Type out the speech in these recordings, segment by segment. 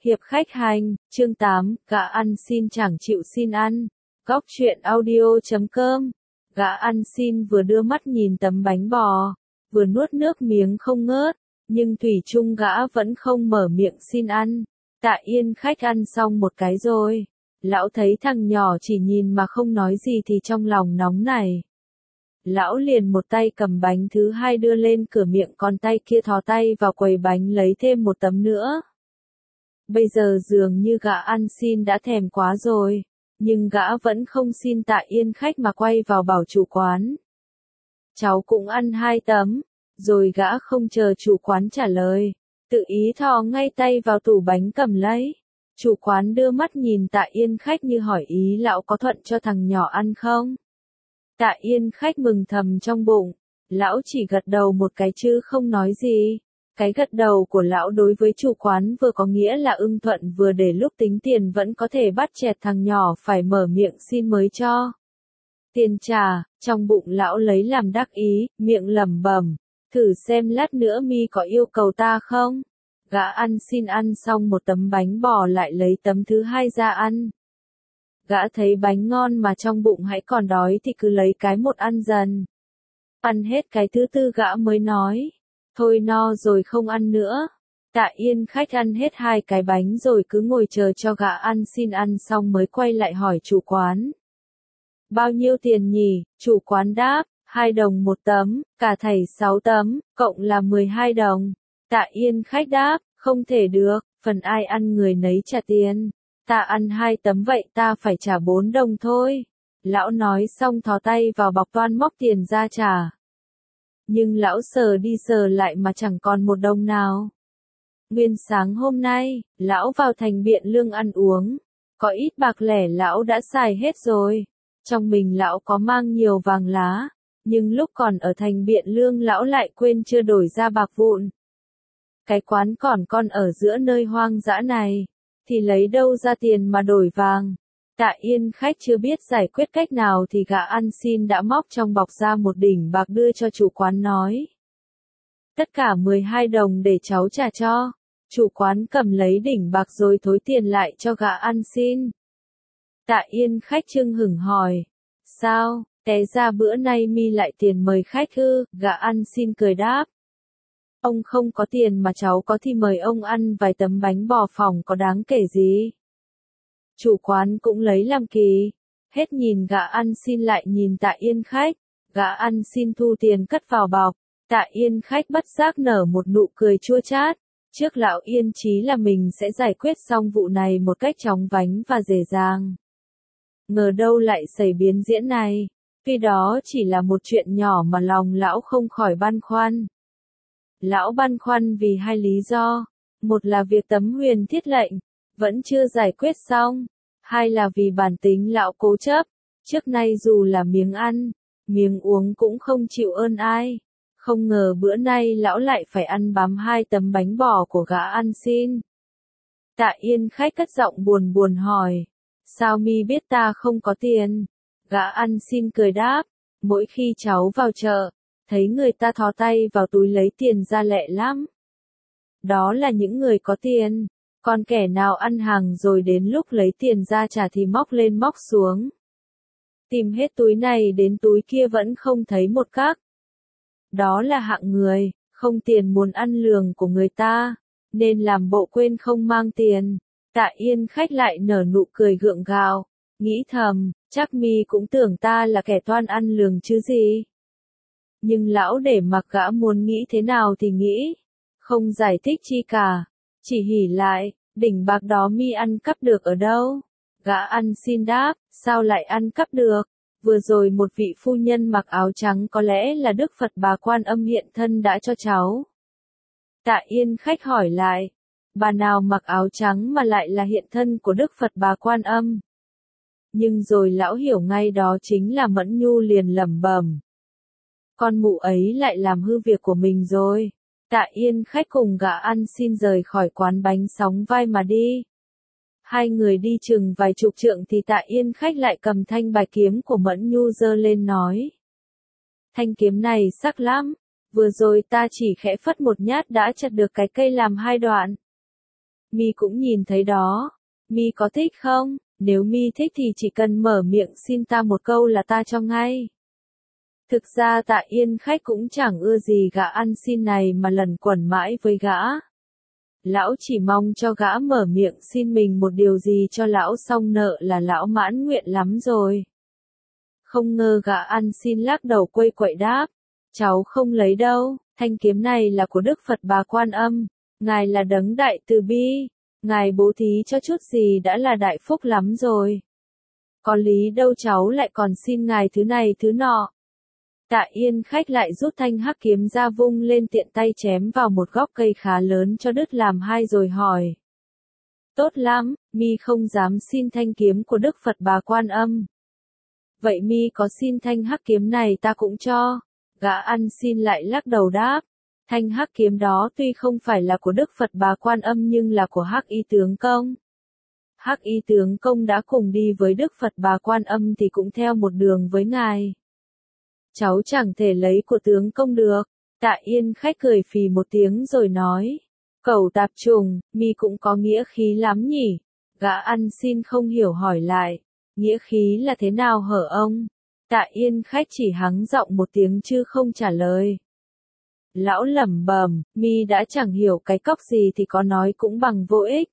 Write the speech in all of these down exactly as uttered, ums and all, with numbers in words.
Hiệp khách hành, chương tám, gã ăn xin chẳng chịu xin ăn. Góc truyện audio chấm com. Gã ăn xin vừa đưa mắt nhìn tấm bánh bò, vừa nuốt nước miếng không ngớt, nhưng thủy chung gã vẫn không mở miệng xin ăn. Tạ Yên khách ăn xong một cái rồi. Lão thấy thằng nhỏ chỉ nhìn mà không nói gì thì trong lòng nóng này. Lão liền một tay cầm bánh thứ hai đưa lên cửa miệng, còn tay kia thò tay vào quầy bánh lấy thêm một tấm nữa. Bây giờ dường như gã ăn xin đã thèm quá rồi, nhưng gã vẫn không xin Tạ Yên khách mà quay vào bảo chủ quán. Cháu cũng ăn hai tấm, rồi gã không chờ chủ quán trả lời, tự ý thò ngay tay vào tủ bánh cầm lấy. Chủ quán đưa mắt nhìn Tạ Yên khách như hỏi ý lão có thuận cho thằng nhỏ ăn không. Tạ Yên khách mừng thầm trong bụng, lão chỉ gật đầu một cái chứ không nói gì. Cái gật đầu của lão đối với chủ quán vừa có nghĩa là ưng thuận, vừa để lúc tính tiền vẫn có thể bắt chẹt thằng nhỏ phải mở miệng xin mới cho. Tiền trả, trong bụng lão lấy làm đắc ý, miệng lẩm bẩm, thử xem lát nữa mi có yêu cầu ta không. Gã ăn xin ăn xong một tấm bánh bò lại lấy tấm thứ hai ra ăn. Gã thấy bánh ngon mà trong bụng hãy còn đói thì cứ lấy cái một ăn dần. Ăn hết cái thứ tư gã mới nói, thôi no rồi không ăn nữa. Tạ Yên khách ăn hết hai cái bánh rồi cứ ngồi chờ cho gã ăn xin ăn xong mới quay lại hỏi chủ quán. Bao nhiêu tiền nhỉ? Chủ quán đáp, hai đồng một tấm, cả thảy sáu tấm, cộng là mười hai đồng. Tạ Yên khách đáp, không thể được, phần ai ăn người nấy trả tiền. Ta ăn hai tấm vậy ta phải trả bốn đồng thôi. Lão nói xong thò tay vào bọc toan móc tiền ra trả. Nhưng lão sờ đi sờ lại mà chẳng còn một đồng nào. Nguyên sáng hôm nay, lão vào thành Biện Lương ăn uống. Có ít bạc lẻ lão đã xài hết rồi. Trong mình lão có mang nhiều vàng lá. Nhưng lúc còn ở thành Biện Lương lão lại quên chưa đổi ra bạc vụn. Cái quán còn con ở giữa nơi hoang dã này. Thì lấy đâu ra tiền mà đổi vàng. Tạ Yên khách chưa biết giải quyết cách nào thì gã ăn xin đã móc trong bọc ra một đỉnh bạc đưa cho chủ quán nói. Tất cả mười hai đồng để cháu trả cho. Chủ quán cầm lấy đỉnh bạc rồi thối tiền lại cho gã ăn xin. Tạ Yên khách chưng hửng hỏi. Sao, té ra bữa nay mi lại tiền mời khách ư? Gã ăn xin cười đáp. Ông không có tiền mà cháu có thì mời ông ăn vài tấm bánh bò phòng có đáng kể gì. Chủ quán cũng lấy làm kỳ. Hết nhìn gã ăn xin lại nhìn Tạ Yên khách. Gã ăn xin thu tiền cất vào bọc. Tạ Yên khách bất giác nở một nụ cười chua chát. Trước lão yên chí là mình sẽ giải quyết xong vụ này một cách chóng vánh và dễ dàng. Ngờ đâu lại xảy biến diễn này. Tuy đó chỉ là một chuyện nhỏ mà lòng lão không khỏi băn khoăn. Lão băn khoăn vì hai lý do. Một là việc tấm huyền thiết lệnh vẫn chưa giải quyết xong. Hai là vì bản tính lão cố chấp. Trước nay dù là miếng ăn, miếng uống cũng không chịu ơn ai. Không ngờ bữa nay lão lại phải ăn bám hai tấm bánh bò của gã ăn xin. Tạ Yên khách cất giọng buồn buồn hỏi. Sao mi biết ta không có tiền? Gã ăn xin cười đáp. Mỗi khi cháu vào chợ, thấy người ta thò tay vào túi lấy tiền ra lẹ lắm. Đó là những người có tiền. Còn kẻ nào ăn hàng rồi đến lúc lấy tiền ra trả thì móc lên móc xuống. Tìm hết túi này đến túi kia vẫn không thấy một các. Đó là hạng người, không tiền muốn ăn lường của người ta, nên làm bộ quên không mang tiền. Tạ Yên khách lại nở nụ cười gượng gạo, nghĩ thầm, chắc mi cũng tưởng ta là kẻ toan ăn lường chứ gì. Nhưng lão để mặc gã muốn nghĩ thế nào thì nghĩ, không giải thích chi cả, chỉ hỉ lại, đỉnh bạc đó mi ăn cắp được ở đâu? Gã ăn xin đáp, sao lại ăn cắp được? Vừa rồi một vị phu nhân mặc áo trắng có lẽ là Đức Phật Bà Quan Âm hiện thân đã cho cháu. Tạ Yên khách hỏi lại, bà nào mặc áo trắng mà lại là hiện thân của Đức Phật Bà Quan Âm? Nhưng rồi lão hiểu ngay đó chính là Mẫn Nhu liền lẩm bẩm. Con mụ ấy lại làm hư việc của mình rồi. Tạ Yên khách cùng gã ăn xin rời khỏi quán bánh sóng vai mà đi. Hai người đi chừng vài chục trượng thì Tạ Yên khách lại cầm thanh bài kiếm của Mẫn Nhu giơ lên nói. Thanh kiếm này sắc lắm, vừa rồi ta chỉ khẽ phất một nhát đã chặt được cái cây làm hai đoạn. Mi cũng nhìn thấy đó. Mi có thích không? Nếu Mi thích thì chỉ cần mở miệng xin ta một câu là ta cho ngay. Thực ra Tạ Yên Khách cũng chẳng ưa gì gã ăn xin này mà lẩn quẩn mãi với gã. Lão chỉ mong cho gã mở miệng xin mình một điều gì cho lão xong nợ là lão mãn nguyện lắm rồi. Không ngờ gã ăn xin lắc đầu quây quậy đáp. Cháu không lấy đâu, thanh kiếm này là của Đức Phật Bà Quan Âm, Ngài là đấng đại từ bi, Ngài bố thí cho chút gì đã là đại phúc lắm rồi. Có lý đâu cháu lại còn xin Ngài thứ này thứ nọ. Tạ Yên Khách lại rút thanh hắc kiếm ra vung lên tiện tay chém vào một gốc cây khá lớn cho đứt làm hai rồi hỏi. Tốt lắm, Mi không dám xin thanh kiếm của Đức Phật Bà Quan Âm. Vậy Mi có xin thanh hắc kiếm này ta cũng cho. Gã ăn xin lại lắc đầu đáp. Thanh hắc kiếm đó tuy không phải là của Đức Phật Bà Quan Âm nhưng là của Hắc Y Tướng Công. Hắc Y Tướng Công đã cùng đi với Đức Phật Bà Quan Âm thì cũng theo một đường với Ngài. Cháu chẳng thể lấy của tướng công được. Tạ Yên Khách cười phì một tiếng rồi nói. Cẩu tạp trùng, Mi cũng có nghĩa khí lắm nhỉ. Gã ăn xin không hiểu hỏi lại. Nghĩa khí là thế nào hở ông? Tạ Yên Khách chỉ hắng giọng một tiếng chứ không trả lời. Lão lẩm bẩm, Mi đã chẳng hiểu cái cóc gì thì có nói cũng bằng vô ích.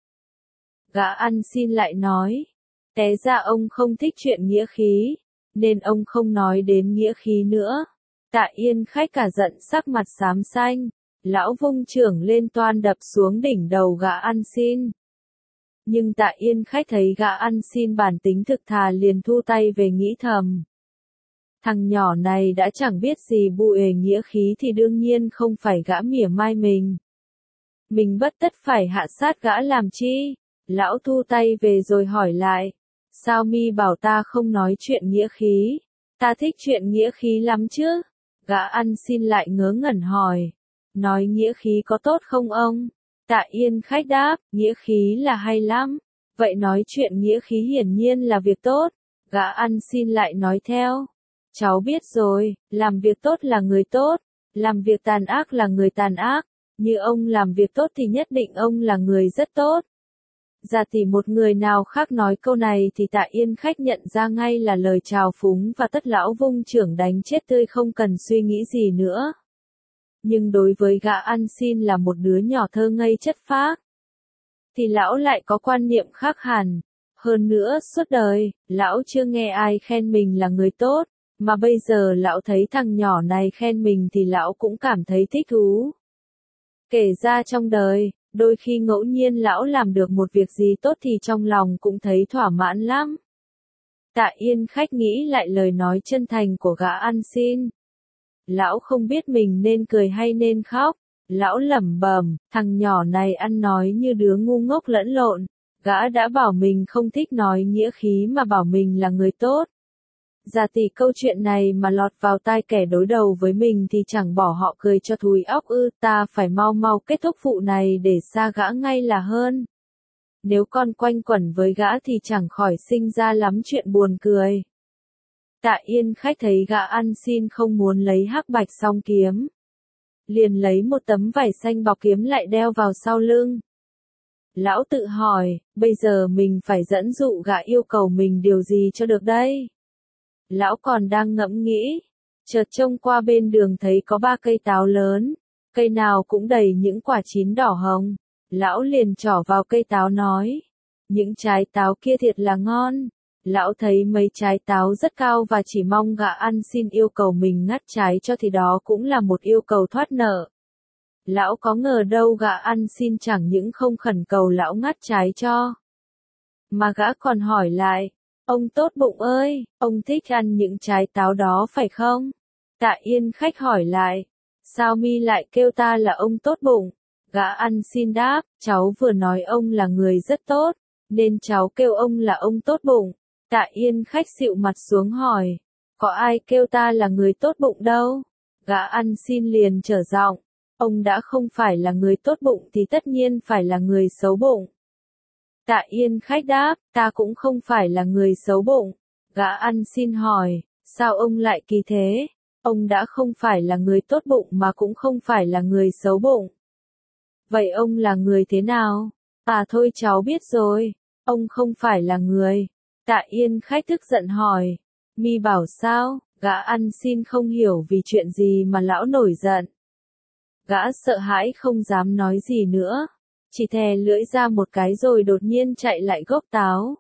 Gã ăn xin lại nói. Té ra ông không thích chuyện nghĩa khí, nên ông không nói đến nghĩa khí nữa. Tạ Yên Khách cả giận sắc mặt xám xanh. Lão vung chưởng lên toan đập xuống đỉnh đầu gã ăn xin. Nhưng Tạ Yên Khách thấy gã ăn xin bản tính thực thà liền thu tay về nghĩ thầm. Thằng nhỏ này đã chẳng biết gì bụi nghĩa khí thì đương nhiên không phải gã mỉa mai mình. Mình bất tất phải hạ sát gã làm chi? Lão thu tay về rồi hỏi lại. Sao Mi bảo ta không nói chuyện nghĩa khí? Ta thích chuyện nghĩa khí lắm chứ? Gã ăn xin lại ngớ ngẩn hỏi. Nói nghĩa khí có tốt không ông? Tạ Yên Khách đáp, nghĩa khí là hay lắm. Vậy nói chuyện nghĩa khí hiển nhiên là việc tốt. Gã ăn xin lại nói theo. Cháu biết rồi, làm việc tốt là người tốt, làm việc tàn ác là người tàn ác. Như ông làm việc tốt thì nhất định ông là người rất tốt. Giả tỷ một người nào khác nói câu này thì Tạ Yên Khách nhận ra ngay là lời trào phúng và tất lão vung chưởng đánh chết tươi không cần suy nghĩ gì nữa. Nhưng đối với gã ăn xin là một đứa nhỏ thơ ngây chất phác, thì lão lại có quan niệm khác hẳn. Hơn nữa suốt đời, lão chưa nghe ai khen mình là người tốt, mà bây giờ lão thấy thằng nhỏ này khen mình thì lão cũng cảm thấy thích thú. Kể ra trong đời, đôi khi ngẫu nhiên lão làm được một việc gì tốt thì trong lòng cũng thấy thỏa mãn lắm. Tạ Yên Khách nghĩ lại lời nói chân thành của gã ăn xin. Lão không biết mình nên cười hay nên khóc. Lão lẩm bẩm, thằng nhỏ này ăn nói như đứa ngu ngốc lẫn lộn. Gã đã bảo mình không thích nói nghĩa khí mà bảo mình là người tốt. Giả tỷ câu chuyện này mà lọt vào tai kẻ đối đầu với mình thì chẳng bỏ họ cười cho thúi óc ư, ta phải mau mau kết thúc vụ này để xa gã ngay là hơn. Nếu con quanh quẩn với gã thì chẳng khỏi sinh ra lắm chuyện buồn cười. Tạ Yên Khách thấy gã ăn xin không muốn lấy hắc bạch song kiếm, liền lấy một tấm vải xanh bọc kiếm lại đeo vào sau lưng. Lão tự hỏi, bây giờ mình phải dẫn dụ gã yêu cầu mình điều gì cho được đây? Lão còn đang ngẫm nghĩ, chợt trông qua bên đường thấy có ba cây táo lớn, cây nào cũng đầy những quả chín đỏ hồng. Lão liền trỏ vào cây táo nói, những trái táo kia thiệt là ngon. Lão thấy mấy trái táo rất cao và chỉ mong gã ăn xin yêu cầu mình ngắt trái cho thì đó cũng là một yêu cầu thoát nợ. Lão có ngờ đâu gã ăn xin chẳng những không khẩn cầu lão ngắt trái cho, mà gã còn hỏi lại, ông tốt bụng ơi, ông thích ăn những trái táo đó phải không? Tạ Yên Khách hỏi lại, sao Mi lại kêu ta là ông tốt bụng? Gã ăn xin đáp, cháu vừa nói ông là người rất tốt, nên cháu kêu ông là ông tốt bụng. Tạ Yên Khách xịu mặt xuống hỏi, có ai kêu ta là người tốt bụng đâu? Gã ăn xin liền trở giọng, ông đã không phải là người tốt bụng thì tất nhiên phải là người xấu bụng. Tạ Yên Khách đáp, ta cũng không phải là người xấu bụng. Gã ăn xin hỏi, sao ông lại kỳ thế? Ông đã không phải là người tốt bụng mà cũng không phải là người xấu bụng. Vậy ông là người thế nào? À thôi cháu biết rồi, ông không phải là người. Tạ Yên khách tức giận hỏi. Mi bảo sao, gã ăn xin không hiểu vì chuyện gì mà lão nổi giận. Gã sợ hãi không dám nói gì nữa, chỉ thè lưỡi ra một cái rồi đột nhiên chạy lại gốc táo.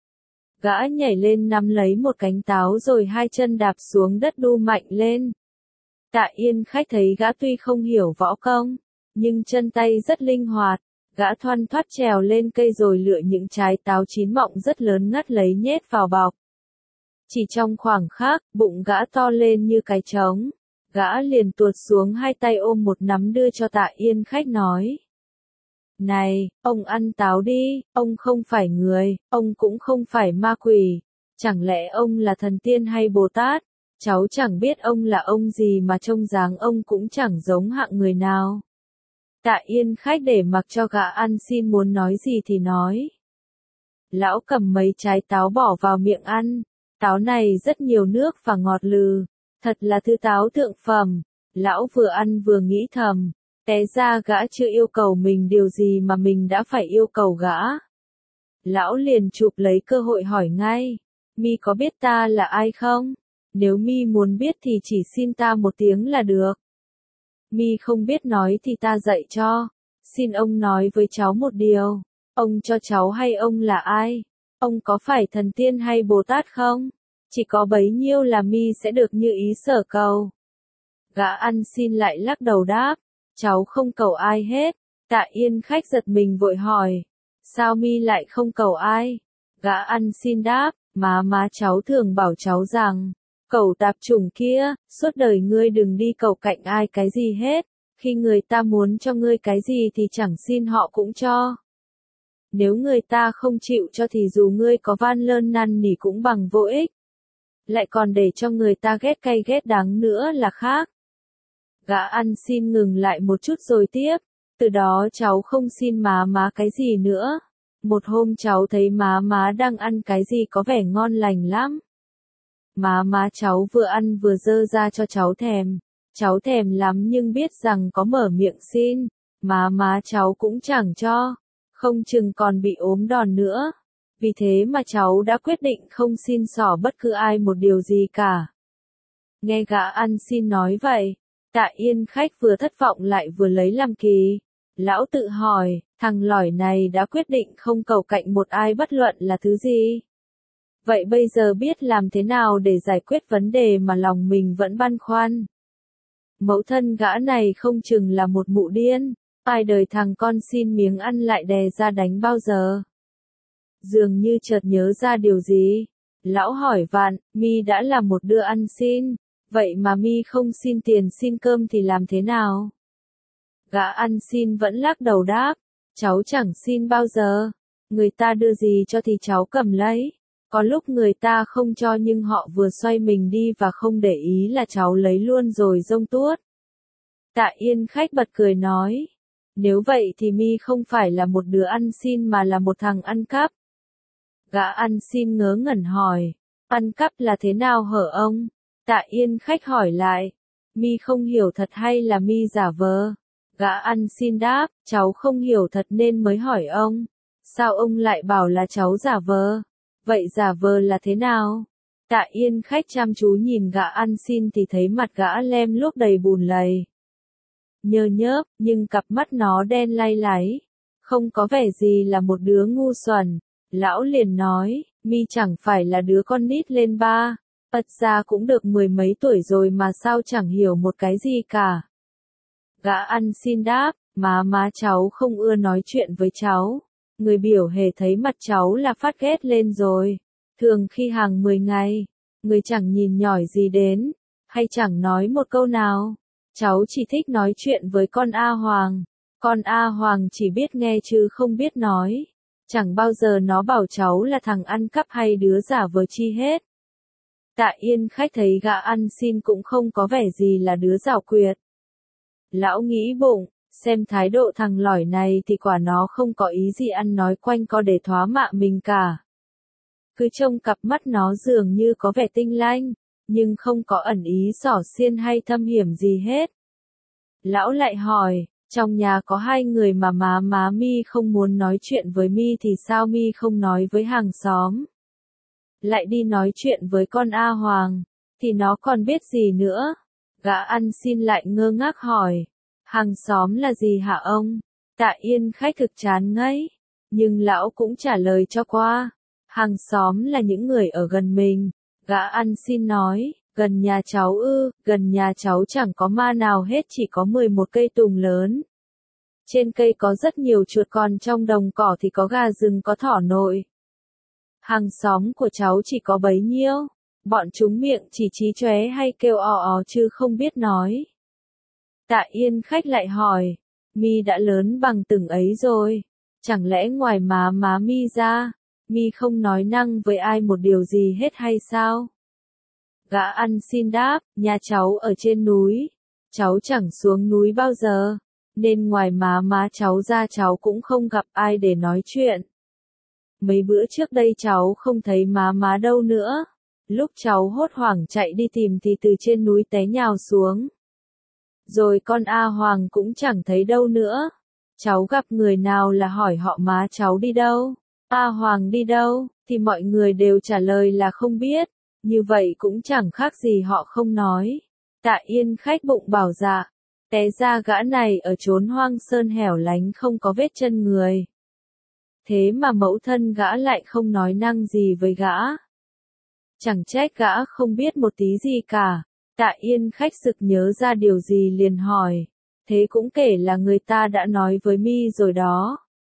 Gã nhảy lên nắm lấy một cánh táo rồi hai chân đạp xuống đất đu mạnh lên. Tạ Yên khách thấy gã tuy không hiểu võ công, nhưng chân tay rất linh hoạt, gã thoăn thoắt trèo lên cây rồi lựa những trái táo chín mọng rất lớn ngắt lấy nhét vào bọc. Chỉ trong khoảng khắc, bụng gã to lên như cái trống, gã liền tuột xuống hai tay ôm một nắm đưa cho Tạ Yên khách nói. Này, ông ăn táo đi, ông không phải người, ông cũng không phải ma quỷ, chẳng lẽ ông là thần tiên hay Bồ Tát? Cháu chẳng biết ông là ông gì mà trông dáng ông cũng chẳng giống hạng người nào. Tạ Yên khách để mặc cho gã ăn xin muốn nói gì thì nói. Lão cầm mấy trái táo bỏ vào miệng ăn, táo này rất nhiều nước và ngọt lừ, thật là thứ táo thượng phẩm. Lão vừa ăn vừa nghĩ thầm, té ra gã chưa yêu cầu mình điều gì mà mình đã phải yêu cầu gã. Lão liền chụp lấy cơ hội hỏi ngay, Mi có biết ta là ai không? Nếu Mi muốn biết thì chỉ xin ta một tiếng là được. Mi không biết nói thì ta dạy cho. Xin ông nói với cháu một điều. Ông cho cháu hay ông là ai? Ông có phải thần tiên hay Bồ Tát không? Chỉ có bấy nhiêu là Mi sẽ được như ý sở cầu. Gã ăn xin lại lắc đầu đáp. Cháu không cầu ai hết. Tạ Yên khách giật mình vội hỏi. Sao Mi lại không cầu ai? Gã ăn xin đáp. Má má cháu thường bảo cháu rằng. Cẩu tạp chủng kia, suốt đời ngươi đừng đi cầu cạnh ai cái gì hết, khi người ta muốn cho ngươi cái gì thì chẳng xin họ cũng cho. Nếu người ta không chịu cho thì dù ngươi có van lơn năn nỉ cũng bằng vô ích. Lại còn để cho người ta ghét cay ghét đắng nữa là khác. Gã ăn xin ngừng lại một chút rồi tiếp, từ đó cháu không xin má má cái gì nữa. Một hôm cháu thấy má má đang ăn cái gì có vẻ ngon lành lắm. Má má cháu vừa ăn vừa dơ ra cho cháu thèm. Cháu thèm lắm nhưng biết rằng có mở miệng xin, má má cháu cũng chẳng cho, không chừng còn bị ốm đòn nữa. Vì thế mà cháu đã quyết định không xin xỏ bất cứ ai một điều gì cả. Nghe gã ăn xin nói vậy, Tạ Yên khách vừa thất vọng lại vừa lấy làm kỳ. Lão tự hỏi, thằng lỏi này đã quyết định không cầu cạnh một ai bất luận là thứ gì. Vậy bây giờ biết làm thế nào để giải quyết vấn đề mà lòng mình vẫn băn khoăn. Mẫu thân gã này không chừng là một mụ điên, ai đời thằng con xin miếng ăn lại đè ra đánh bao giờ. Dường như chợt nhớ ra điều gì, lão hỏi vạn, Mi đã là một đứa ăn xin, vậy mà Mi không xin tiền xin cơm thì làm thế nào? Gã ăn xin vẫn lắc đầu đáp, cháu chẳng xin bao giờ, người ta đưa gì cho thì cháu cầm lấy. Có lúc người ta không cho nhưng họ vừa xoay mình đi và không để ý là cháu lấy luôn rồi rông tuốt. Tạ Yên khách bật cười nói. Nếu vậy thì Mi không phải là một đứa ăn xin mà là một thằng ăn cắp. Gã ăn xin ngớ ngẩn hỏi. Ăn cắp là thế nào hở ông? Tạ Yên khách hỏi lại. Mi không hiểu thật hay là Mi giả vờ? Gã ăn xin đáp. Cháu không hiểu thật nên mới hỏi ông. Sao ông lại bảo là cháu giả vờ? Vậy giả vờ là thế nào? Tạ Yên khách chăm chú nhìn gã ăn xin thì thấy mặt gã lem luốc đầy bùn lầy. Nhơ nhớp, nhưng cặp mắt nó đen lay láy. Không có vẻ gì là một đứa ngu xuẩn. Lão liền nói, Mi chẳng phải là đứa con nít lên ba. Ất ra cũng được mười mấy tuổi rồi mà sao chẳng hiểu một cái gì cả. Gã ăn xin đáp, má má cháu không ưa nói chuyện với cháu. Người biểu hề thấy mặt cháu là phát ghét lên rồi. Thường khi hàng mười ngày, người chẳng nhìn nhỏi gì đến, hay chẳng nói một câu nào. Cháu chỉ thích nói chuyện với con A Hoàng. Con A Hoàng chỉ biết nghe chứ không biết nói. Chẳng bao giờ nó bảo cháu là thằng ăn cắp hay đứa giả vờ chi hết. Tạ Yên khách thấy gã ăn xin cũng không có vẻ gì là đứa giảo quyệt. Lão nghĩ bụng. Xem thái độ thằng lỏi này thì quả nó không có ý gì ăn nói quanh co để thóa mạ mình cả. Cứ trông cặp mắt nó dường như có vẻ tinh lanh, nhưng không có ẩn ý xỏ xiên hay thâm hiểm gì hết. Lão lại hỏi, Trong nhà có hai người mà má má mi không muốn nói chuyện với mi thì sao mi không nói với hàng xóm? Lại đi nói chuyện với con A Hoàng, thì nó còn biết gì nữa? Gã ăn xin lại ngơ ngác hỏi. Hàng xóm là gì hả ông? Tạ Yên Khách thực chán ngấy, nhưng lão cũng trả lời cho qua. Hàng xóm là những người ở gần mình. Gã ăn xin nói, gần nhà cháu ư, gần nhà cháu chẳng có ma nào hết, chỉ có mười một cây tùng lớn. Trên cây có rất nhiều chuột, còn trong đồng cỏ thì có gà rừng, có thỏ nội. Hàng xóm của cháu chỉ có bấy nhiêu. Bọn chúng miệng chỉ chí chóe hay kêu o ó chứ không biết nói. Tạ Yên Khách lại hỏi, mi đã lớn bằng từng ấy rồi, chẳng lẽ ngoài má má mi ra, mi không nói năng với ai một điều gì hết hay sao? Gã ăn xin đáp, nhà cháu ở trên núi, cháu chẳng xuống núi bao giờ, nên ngoài má má cháu ra cháu cũng không gặp ai để nói chuyện. Mấy bữa trước đây cháu không thấy má má đâu nữa. Lúc cháu hốt hoảng chạy đi tìm thì từ trên núi té nhào xuống. Rồi con A Hoàng cũng chẳng thấy đâu nữa. Cháu gặp người nào là hỏi họ má cháu đi đâu, A Hoàng đi đâu, thì mọi người đều trả lời là không biết. Như vậy cũng chẳng khác gì họ không nói. Tạ Yên Khách bụng bảo dạ. Té ra gã này ở chốn hoang sơn hẻo lánh không có vết chân người. Thế mà mẫu thân gã lại không nói năng gì với gã. Chẳng trách gã không biết một tí gì cả. Tạ Yên Khách sực nhớ ra điều gì liền hỏi. Thế cũng kể là người ta đã nói với mi rồi đó.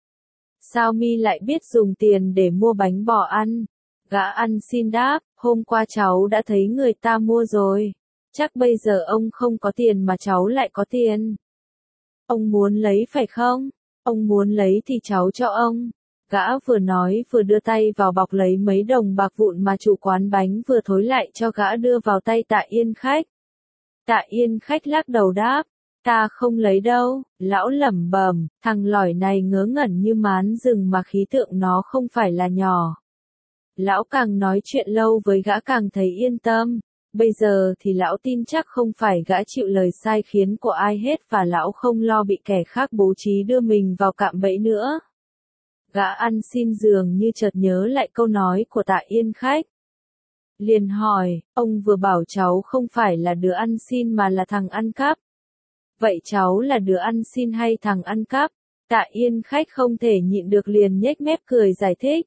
Sao mi lại biết dùng tiền để mua bánh bò ăn? Gã ăn xin đáp, hôm qua cháu đã thấy người ta mua rồi. Chắc bây giờ ông không có tiền mà cháu lại có tiền. Ông muốn lấy phải không? Ông muốn lấy thì cháu cho ông. Gã vừa nói vừa đưa tay vào bọc lấy mấy đồng bạc vụn mà chủ quán bánh vừa thối lại cho gã đưa vào tay Tạ Yên Khách. Tạ Yên Khách lắc đầu đáp, ta không lấy đâu. Lão lẩm bẩm, thằng lỏi này ngớ ngẩn như mán rừng mà khí tượng nó không phải là nhỏ. Lão càng nói chuyện lâu với gã càng thấy yên tâm. Bây giờ thì lão tin chắc không phải gã chịu lời sai khiến của ai hết và lão không lo bị kẻ khác bố trí đưa mình vào cạm bẫy nữa. Gã ăn xin dường như chợt nhớ lại câu nói của Tạ Yên Khách. Liền hỏi, ông vừa bảo cháu không phải là đứa ăn xin mà là thằng ăn cắp. Vậy cháu là đứa ăn xin hay thằng ăn cắp? Tạ Yên Khách không thể nhịn được liền nhếch mép cười giải thích.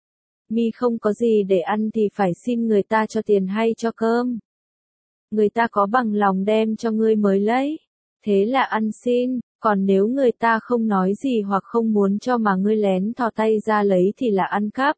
Mi không có gì để ăn thì phải xin người ta cho tiền hay cho cơm. Người ta có bằng lòng đem cho ngươi mới lấy. Thế là ăn xin, còn nếu người ta không nói gì hoặc không muốn cho mà ngươi lén thò tay ra lấy thì là ăn cắp.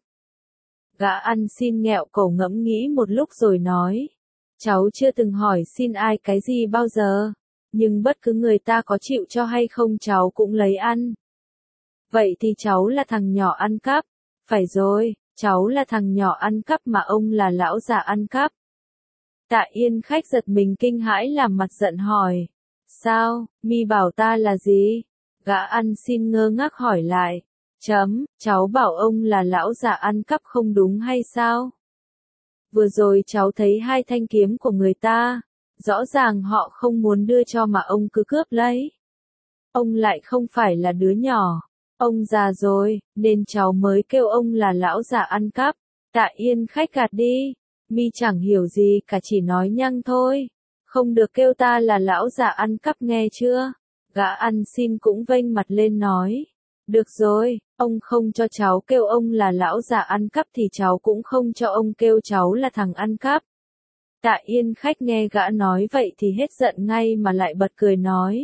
Gã ăn xin nghẹo cổ ngẫm nghĩ một lúc rồi nói. Cháu chưa từng hỏi xin ai cái gì bao giờ, nhưng bất cứ người ta có chịu cho hay không cháu cũng lấy ăn. Vậy thì cháu là thằng nhỏ ăn cắp. Phải rồi, cháu là thằng nhỏ ăn cắp mà ông là lão già ăn cắp. Tạ Yên Khách giật mình kinh hãi làm mặt giận hỏi. Sao, mi bảo ta là gì? Gã ăn xin ngơ ngác hỏi lại. Chấm, cháu bảo ông là lão già ăn cắp không đúng hay sao? Vừa rồi cháu thấy hai thanh kiếm của người ta. Rõ ràng họ không muốn đưa cho mà ông cứ cướp lấy. Ông lại không phải là đứa nhỏ. Ông già rồi, nên cháu mới kêu ông là lão già ăn cắp. Tạ Yên Khách gạt đi. Mi chẳng hiểu gì cả, chỉ nói nhăng thôi. Không được kêu ta là lão già ăn cắp nghe chưa? Gã ăn xin cũng vênh mặt lên nói. Được rồi, ông không cho cháu kêu ông là lão già ăn cắp thì cháu cũng không cho ông kêu cháu là thằng ăn cắp. Tạ Yên Khách nghe gã nói vậy thì hết giận ngay mà lại bật cười nói.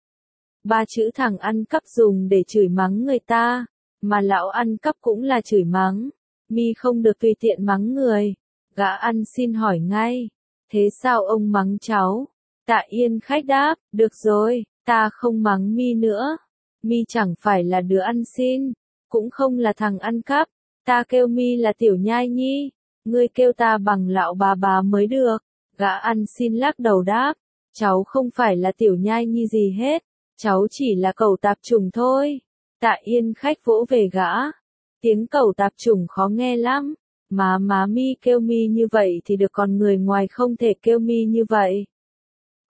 Ba chữ thằng ăn cắp dùng để chửi mắng người ta, mà lão ăn cắp cũng là chửi mắng. Mi không được tùy tiện mắng người. Gã ăn xin hỏi ngay. Thế sao ông mắng cháu? Tạ Yên Khách đáp, được rồi, ta không mắng Mi nữa. Mi chẳng phải là đứa ăn xin, cũng không là thằng ăn cắp. Ta kêu Mi là tiểu nhai nhi. Ngươi kêu ta bằng lão bà bà mới được. Gã ăn xin lắc đầu đáp, cháu không phải là tiểu nhai nhi gì hết. Cháu chỉ là cẩu tạp chủng thôi. Tạ Yên Khách vỗ về gã. Tiếng cẩu tạp chủng khó nghe lắm. Má má Mi kêu Mi như vậy thì được, còn người ngoài không thể kêu Mi như vậy.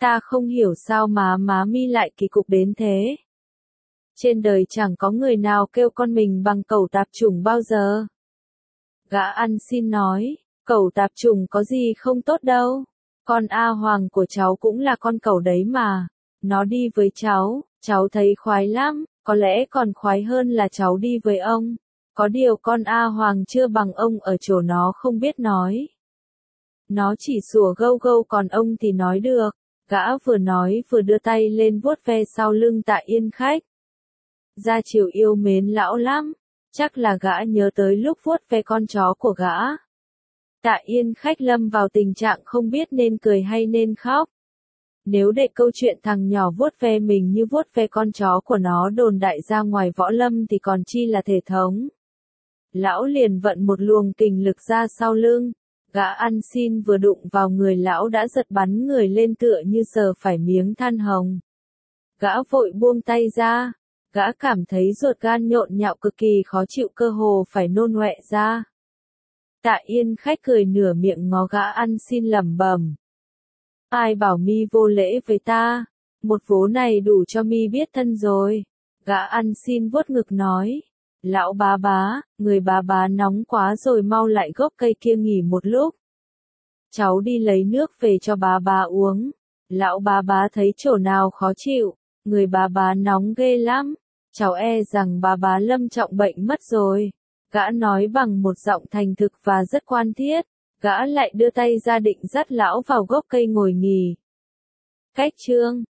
Ta không hiểu sao mà má mi lại kỳ cục đến thế. Trên đời chẳng có người nào kêu con mình bằng cẩu tạp chủng bao giờ. Gã ăn xin nói, cẩu tạp chủng có gì không tốt đâu. Con A Hoàng của cháu cũng là con cẩu đấy mà. Nó đi với cháu, cháu thấy khoái lắm, có lẽ còn khoái hơn là cháu đi với ông. Có điều con A Hoàng chưa bằng ông ở chỗ nó không biết nói. Nó chỉ sủa gâu gâu còn ông thì nói được. Gã vừa nói vừa đưa tay lên vuốt ve sau lưng Tạ Yên Khách. Gia Triều yêu mến lão lắm, chắc là gã nhớ tới lúc vuốt ve con chó của gã. Tạ Yên Khách lâm vào tình trạng không biết nên cười hay nên khóc. Nếu để câu chuyện thằng nhỏ vuốt ve mình như vuốt ve con chó của nó đồn đại ra ngoài võ lâm thì còn chi là thể thống. Lão liền vận một luồng kình lực ra sau lưng. Gã ăn xin vừa đụng vào người lão đã giật bắn người lên tựa như sờ phải miếng than hồng. Gã vội buông tay ra. Gã cảm thấy ruột gan nhộn nhạo cực kỳ khó chịu cơ hồ phải nôn ọe ra. Tạ Yên Khách cười nửa miệng ngó gã ăn xin lẩm bẩm. Ai bảo mi vô lễ với ta, một vố này đủ cho mi biết thân rồi. Gã ăn xin vuốt ngực nói. Lão bá bá, người bá bá nóng quá rồi mau lại gốc cây kia nghỉ một lúc. Cháu đi lấy nước về cho bá bá uống. Lão bá bá thấy chỗ nào khó chịu, người bá bá nóng ghê lắm. Cháu e rằng bá bá lâm trọng bệnh mất rồi. Gã nói bằng một giọng thành thực và rất quan thiết. Gã lại đưa tay ra định dắt lão vào gốc cây ngồi nghỉ. Cách chương